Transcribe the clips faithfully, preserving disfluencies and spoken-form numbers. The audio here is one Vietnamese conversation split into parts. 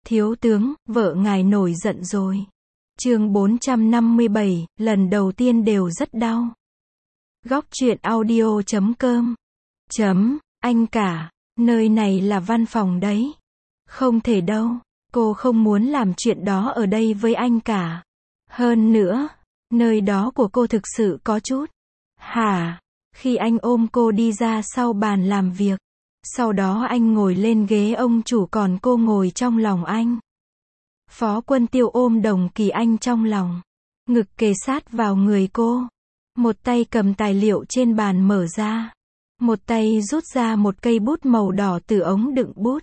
Thiếu tướng, vợ ngài nổi giận rồi. Chương bốn trăm năm mươi bảy, lần đầu tiên đều rất đau. Góc truyện audio chấm com. Chấm, anh cả, nơi này là văn phòng đấy. Không thể đâu, cô không muốn làm chuyện đó ở đây với anh cả. Hơn nữa, nơi đó của cô thực sự có chút. Hả? Khi anh ôm cô đi ra sau bàn làm việc. Sau đó anh ngồi lên ghế ông chủ còn cô ngồi trong lòng anh. Phó Quân Tiêu ôm Đồng Kỳ Anh trong lòng. Ngực kề sát vào người cô. Một tay cầm tài liệu trên bàn mở ra. Một tay rút ra một cây bút màu đỏ từ ống đựng bút.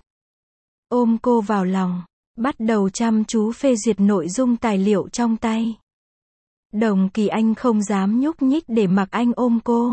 Ôm cô vào lòng. Bắt đầu chăm chú phê duyệt nội dung tài liệu trong tay. Đồng Kỳ Anh không dám nhúc nhích để mặc anh ôm cô.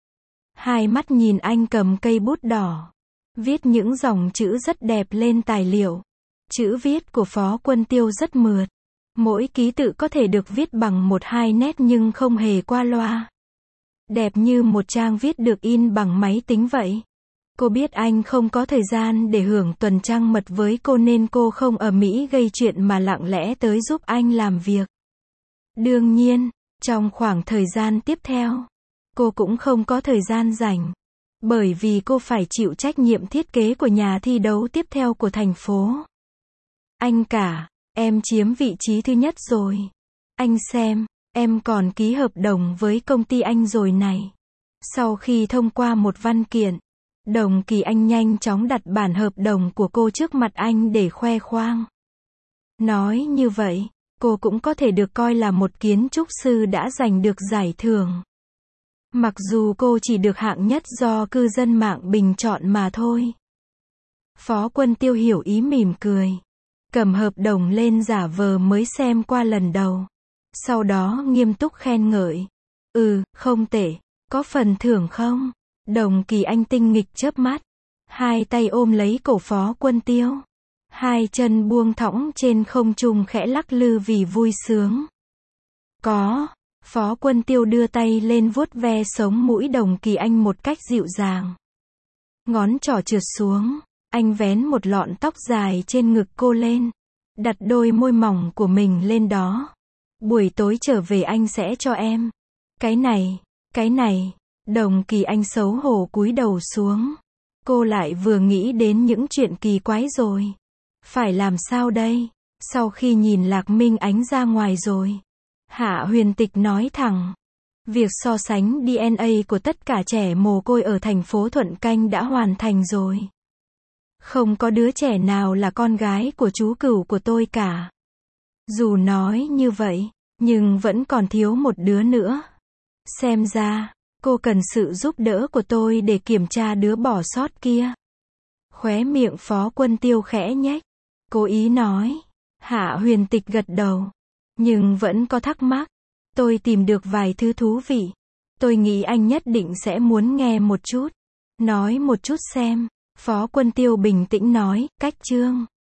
Hai mắt nhìn anh cầm cây bút đỏ. Viết những dòng chữ rất đẹp lên tài liệu. Chữ viết của Phó Quân Tiêu rất mượt. Mỗi ký tự có thể được viết bằng một hai nét nhưng không hề qua loa. Đẹp như một trang viết được in bằng máy tính vậy. Cô biết anh không có thời gian để hưởng tuần trăng mật với cô nên cô không ở Mỹ gây chuyện mà lặng lẽ tới giúp anh làm việc. Đương nhiên, trong khoảng thời gian tiếp theo, cô cũng không có thời gian rảnh. Bởi vì cô phải chịu trách nhiệm thiết kế của nhà thi đấu tiếp theo của thành phố. Anh cả, em chiếm vị trí thứ nhất rồi. Anh xem, em còn ký hợp đồng với công ty anh rồi này. Sau khi thông qua một văn kiện, Đồng Kỳ Anh nhanh chóng đặt bản hợp đồng của cô trước mặt anh để khoe khoang. Nói như vậy, cô cũng có thể được coi là một kiến trúc sư đã giành được giải thưởng. Mặc dù cô chỉ được hạng nhất do cư dân mạng bình chọn mà thôi. Phó Quân Tiêu hiểu ý mỉm cười. Cầm hợp đồng lên giả vờ mới xem qua lần đầu. Sau đó nghiêm túc khen ngợi. Ừ, không tệ. Có phần thưởng không? Đồng Kỳ Anh tinh nghịch chớp mắt. Hai tay ôm lấy cổ Phó Quân Tiêu. Hai chân buông thõng trên không trung khẽ lắc lư vì vui sướng. Có. Phó Quân Tiêu đưa tay lên vuốt ve sống mũi Đồng Kỳ Anh một cách dịu dàng. Ngón trỏ trượt xuống, anh vén một lọn tóc dài trên ngực cô lên, đặt đôi môi mỏng của mình lên đó. Buổi tối trở về anh sẽ cho em. Cái này, cái này, Đồng Kỳ Anh xấu hổ cúi đầu xuống. Cô lại vừa nghĩ đến những chuyện kỳ quái rồi. Phải làm sao đây? Sau khi nhìn Lạc Minh Ánh ra ngoài rồi. Hạ Huyền Tịch nói thẳng. Việc so sánh đê en a của tất cả trẻ mồ côi ở thành phố Thuận Canh đã hoàn thành rồi. Không có đứa trẻ nào là con gái của chú cửu của tôi cả. Dù nói như vậy, nhưng vẫn còn thiếu một đứa nữa. Xem ra, cô cần sự giúp đỡ của tôi để kiểm tra đứa bỏ sót kia. Khóe miệng Phó Quân Tiêu khẽ nhếch. Cố ý nói. Hạ Huyền Tịch gật đầu. Nhưng vẫn có thắc mắc. Tôi tìm được vài thứ thú vị. Tôi nghĩ anh nhất định sẽ muốn nghe một chút. Nói một chút xem. Phó Quân Tiêu bình tĩnh nói, cách chương.